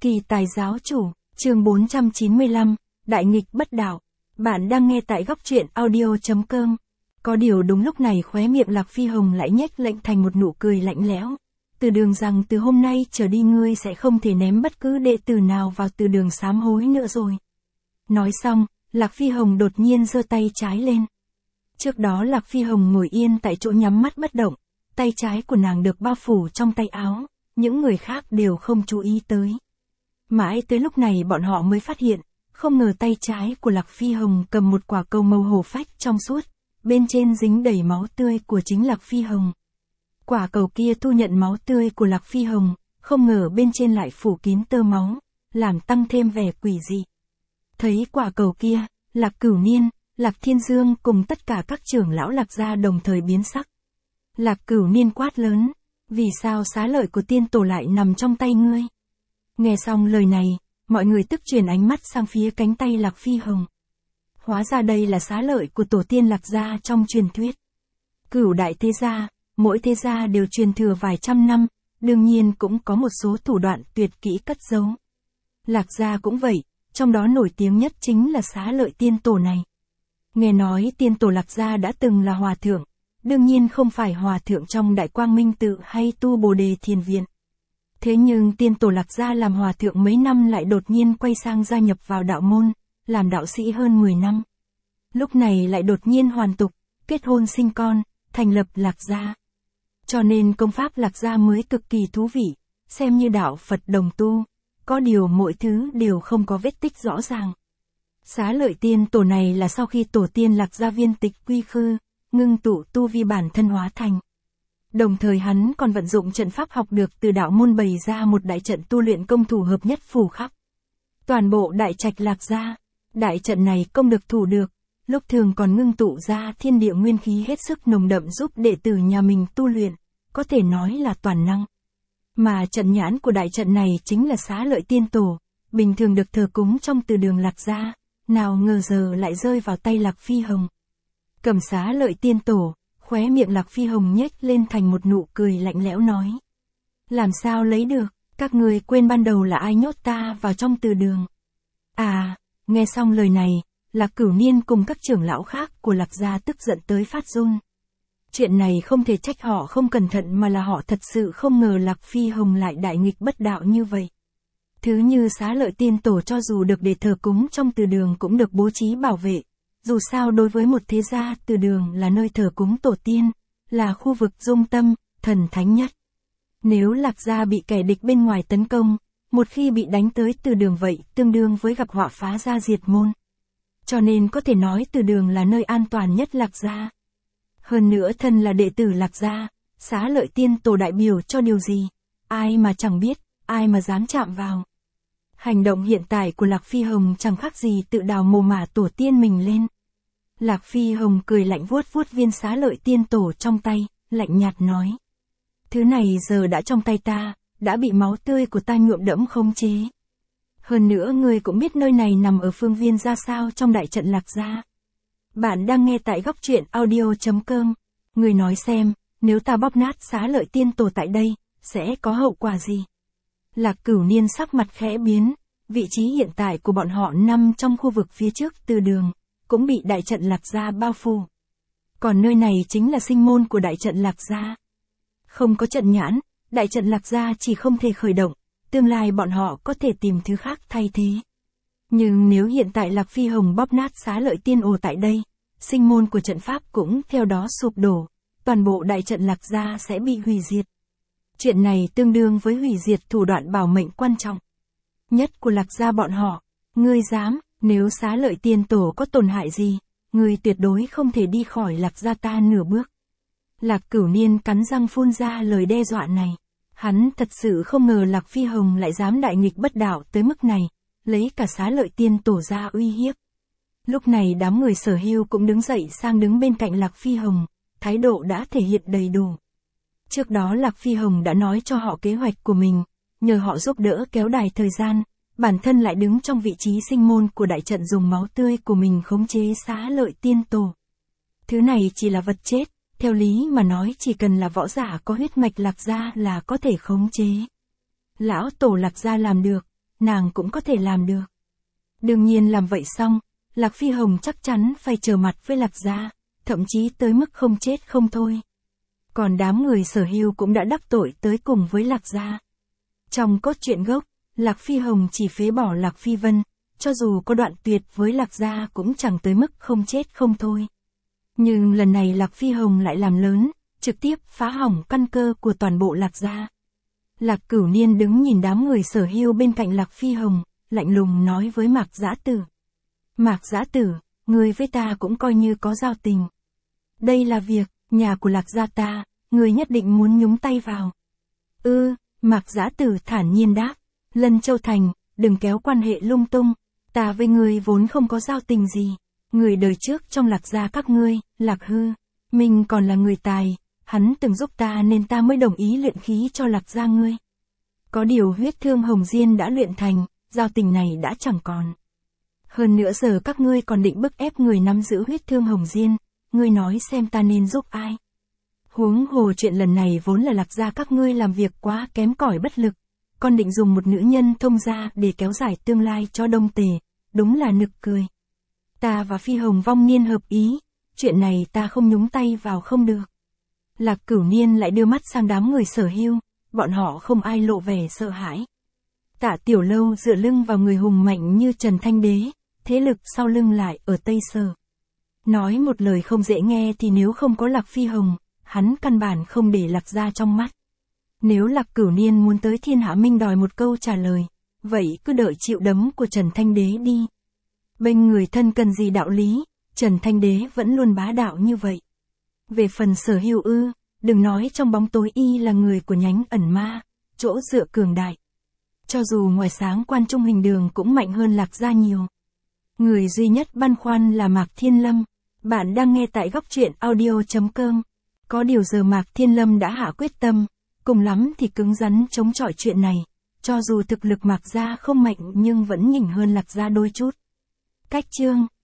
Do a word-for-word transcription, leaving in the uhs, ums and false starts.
Kỳ tài giáo chủ, chương bốn trăm chín mươi lăm, Đại nghịch bất đạo. Bạn đang nghe tại góc truyện audio chấm com. Có điều đúng lúc này khóe miệng Lạc Phi Hồng lại nhếch lệnh thành một nụ cười lạnh lẽo. Từ đường rằng từ hôm nay trở đi ngươi sẽ không thể ném bất cứ đệ tử nào vào từ đường sám hối nữa rồi. Nói xong, Lạc Phi Hồng đột nhiên giơ tay trái lên. Trước đó Lạc Phi Hồng ngồi yên tại chỗ nhắm mắt bất động, tay trái của nàng được bao phủ trong tay áo, những người khác đều không chú ý tới. Mãi tới lúc này bọn họ mới phát hiện, không ngờ tay trái của Lạc Phi Hồng cầm một quả cầu màu hổ phách trong suốt, bên trên dính đầy máu tươi của chính Lạc Phi Hồng. Quả cầu kia thu nhận máu tươi của Lạc Phi Hồng, không ngờ bên trên lại phủ kín tơ máu, làm tăng thêm vẻ quỷ dị. Thấy quả cầu kia, Lạc Cửu Niên, Lạc Thiên Dương cùng tất cả các trưởng lão Lạc gia đồng thời biến sắc. Lạc Cửu Niên quát lớn, vì sao xá lợi của tiên tổ lại nằm trong tay ngươi? Nghe xong lời này, mọi người tức chuyển ánh mắt sang phía cánh tay Lạc Phi Hồng. Hóa ra đây là xá lợi của tổ tiên Lạc gia trong truyền thuyết. Cửu đại thế gia, mỗi thế gia đều truyền thừa vài trăm năm, đương nhiên cũng có một số thủ đoạn tuyệt kỹ cất giấu. Lạc gia cũng vậy, trong đó nổi tiếng nhất chính là xá lợi tiên tổ này. Nghe nói tiên tổ Lạc gia đã từng là hòa thượng, đương nhiên không phải hòa thượng trong Đại Quang Minh Tự hay tu Bồ Đề Thiền Viện. Thế nhưng tiên tổ Lạc gia làm hòa thượng mấy năm lại đột nhiên quay sang gia nhập vào đạo môn, làm đạo sĩ hơn mười năm. Lúc này lại đột nhiên hoàn tục, kết hôn sinh con, thành lập Lạc gia. Cho nên công pháp Lạc gia mới cực kỳ thú vị, xem như đạo Phật đồng tu, có điều mỗi thứ đều không có vết tích rõ ràng. Xá lợi tiên tổ này là sau khi tổ tiên Lạc gia viên tịch quy khư, ngưng tụ tu vi bản thân hóa thành. Đồng thời hắn còn vận dụng trận pháp học được từ đạo môn bày ra một đại trận tu luyện công thủ hợp nhất phù khắc. Toàn bộ đại trạch Lạc gia, đại trận này công được thủ được, lúc thường còn ngưng tụ ra thiên địa nguyên khí hết sức nồng đậm giúp đệ tử nhà mình tu luyện, có thể nói là toàn năng. Mà trận nhãn của đại trận này chính là xá lợi tiên tổ, bình thường được thờ cúng trong từ đường Lạc gia, nào ngờ giờ lại rơi vào tay Lạc Phi Hồng. Cầm xá lợi tiên tổ, khóe miệng Lạc Phi Hồng nhếch lên thành một nụ cười lạnh lẽo nói. Làm sao lấy được, các người quên ban đầu là ai nhốt ta vào trong từ đường. À, nghe xong lời này, Lạc Cửu Niên cùng các trưởng lão khác của Lạc gia tức giận tới phát run. Chuyện này không thể trách họ không cẩn thận mà là họ thật sự không ngờ Lạc Phi Hồng lại đại nghịch bất đạo như vậy. Thứ như xá lợi tiên tổ cho dù được để thờ cúng trong từ đường cũng được bố trí bảo vệ. Dù sao đối với một thế gia, từ đường là nơi thờ cúng tổ tiên, là khu vực dung tâm, thần thánh nhất. Nếu Lạc gia bị kẻ địch bên ngoài tấn công, một khi bị đánh tới từ đường vậy tương đương với gặp họa phá gia diệt môn. Cho nên có thể nói từ đường là nơi an toàn nhất Lạc gia. Hơn nữa thân là đệ tử Lạc gia, xá lợi tiên tổ đại biểu cho điều gì, ai mà chẳng biết, ai mà dám chạm vào. Hành động hiện tại của Lạc Phi Hồng chẳng khác gì tự đào mồ mả tổ tiên mình lên. Lạc Phi Hồng cười lạnh vuốt vuốt viên xá lợi tiên tổ trong tay, lạnh nhạt nói. Thứ này giờ đã trong tay ta, đã bị máu tươi của ta nhuộm đẫm khống chế. Hơn nữa ngươi cũng biết nơi này nằm ở phương viên ra sao trong đại trận Lạc gia. Bạn đang nghe tại góc truyện audio chấm com. Ngươi nói xem, nếu ta bóp nát xá lợi tiên tổ tại đây, sẽ có hậu quả gì? Lạc Cửu Niên sắc mặt khẽ biến, vị trí hiện tại của bọn họ nằm trong khu vực phía trước từ đường, cũng bị đại trận Lạc gia bao phủ. Còn nơi này chính là sinh môn của đại trận Lạc gia. Không có trận nhãn, đại trận Lạc gia chỉ không thể khởi động, tương lai bọn họ có thể tìm thứ khác thay thế. Nhưng nếu hiện tại Lạc Phi Hồng bóp nát xá lợi tiên ồ tại đây, sinh môn của trận pháp cũng theo đó sụp đổ, toàn bộ đại trận Lạc gia sẽ bị hủy diệt. Chuyện này tương đương với hủy diệt thủ đoạn bảo mệnh quan trọng nhất của Lạc gia bọn họ. Ngươi dám, nếu xá lợi tiên tổ có tổn hại gì, ngươi tuyệt đối không thể đi khỏi Lạc gia ta nửa bước. Lạc Cửu Niên cắn răng phun ra lời đe dọa này. Hắn thật sự không ngờ Lạc Phi Hồng lại dám đại nghịch bất đạo tới mức này, lấy cả xá lợi tiên tổ ra uy hiếp. Lúc này đám người Sở Hưu cũng đứng dậy sang đứng bên cạnh Lạc Phi Hồng, thái độ đã thể hiện đầy đủ. Trước đó Lạc Phi Hồng đã nói cho họ kế hoạch của mình, nhờ họ giúp đỡ kéo dài thời gian, bản thân lại đứng trong vị trí sinh môn của đại trận dùng máu tươi của mình khống chế xá lợi tiên tổ. Thứ này chỉ là vật chết, theo lý mà nói chỉ cần là võ giả có huyết mạch Lạc gia là có thể khống chế. Lão tổ Lạc gia làm được, nàng cũng có thể làm được. Đương nhiên làm vậy xong, Lạc Phi Hồng chắc chắn phải trở mặt với Lạc gia, thậm chí tới mức không chết không thôi. Còn đám người Sở Hưu cũng đã đắc tội tới cùng với Lạc gia. Trong cốt truyện gốc, Lạc Phi Hồng chỉ phế bỏ Lạc Phi Vân, cho dù có đoạn tuyệt với Lạc gia cũng chẳng tới mức không chết không thôi. Nhưng lần này Lạc Phi Hồng lại làm lớn, trực tiếp phá hỏng căn cơ của toàn bộ Lạc gia. Lạc Cửu Niên đứng nhìn đám người Sở Hưu bên cạnh Lạc Phi Hồng, lạnh lùng nói với Mạc Dã Tử. Mạc Dã Tử, ngươi với ta cũng coi như có giao tình. Đây là việc, nhà của Lạc gia ta, ngươi nhất định muốn nhúng tay vào. Ư, Mạc Dã Tử thản nhiên đáp. Lân Châu Thành, đừng kéo quan hệ lung tung, ta với ngươi vốn không có giao tình gì. Người đời trước trong Lạc gia các ngươi, Lạc Hư, mình còn là người tài, hắn từng giúp ta nên ta mới đồng ý luyện khí cho Lạc gia ngươi. Có điều huyết thương hồng diên đã luyện thành, giao tình này đã chẳng còn. Hơn nữa giờ các ngươi còn định bức ép người nắm giữ huyết thương hồng diên, ngươi nói xem ta nên giúp ai. Huống hồ chuyện lần này vốn là Lạc gia các ngươi làm việc quá kém cỏi bất lực, còn định dùng một nữ nhân thông gia để kéo dài tương lai cho Đông Tề, đúng là nực cười. Ta và Phi Hồng vong niên hợp ý, chuyện này ta không nhúng tay vào không được. Lạc Cửu Niên lại đưa mắt sang đám người Sở Hưu, bọn họ không ai lộ vẻ sợ hãi. Tạ Tiểu Lâu dựa lưng vào người hùng mạnh như Trần Thanh Đế, thế lực sau lưng lại ở Tây Sở. Nói một lời không dễ nghe thì nếu không có Lạc Phi Hồng, hắn căn bản không để Lạc gia trong mắt. Nếu Lạc Cửu Niên muốn tới Thiên Hạ Minh đòi một câu trả lời, vậy cứ đợi chịu đấm của Trần Thanh Đế đi. Bên người thân cần gì đạo lý, Trần Thanh Đế vẫn luôn bá đạo như vậy. Về phần Sở Hưu ư, đừng nói trong bóng tối y là người của nhánh ẩn ma, chỗ dựa cường đại. Cho dù ngoài sáng Quan Trung Hình Đường cũng mạnh hơn Lạc gia nhiều. Người duy nhất băn khoăn là Mạc Thiên Lâm. Bạn đang nghe tại góc truyện audio chấm com. Có điều giờ Mạc Thiên Lâm đã hạ quyết tâm, cùng lắm thì cứng rắn chống chọi chuyện này, cho dù thực lực Mạc gia không mạnh nhưng vẫn nhỉnh hơn Lạc gia đôi chút. Cách chương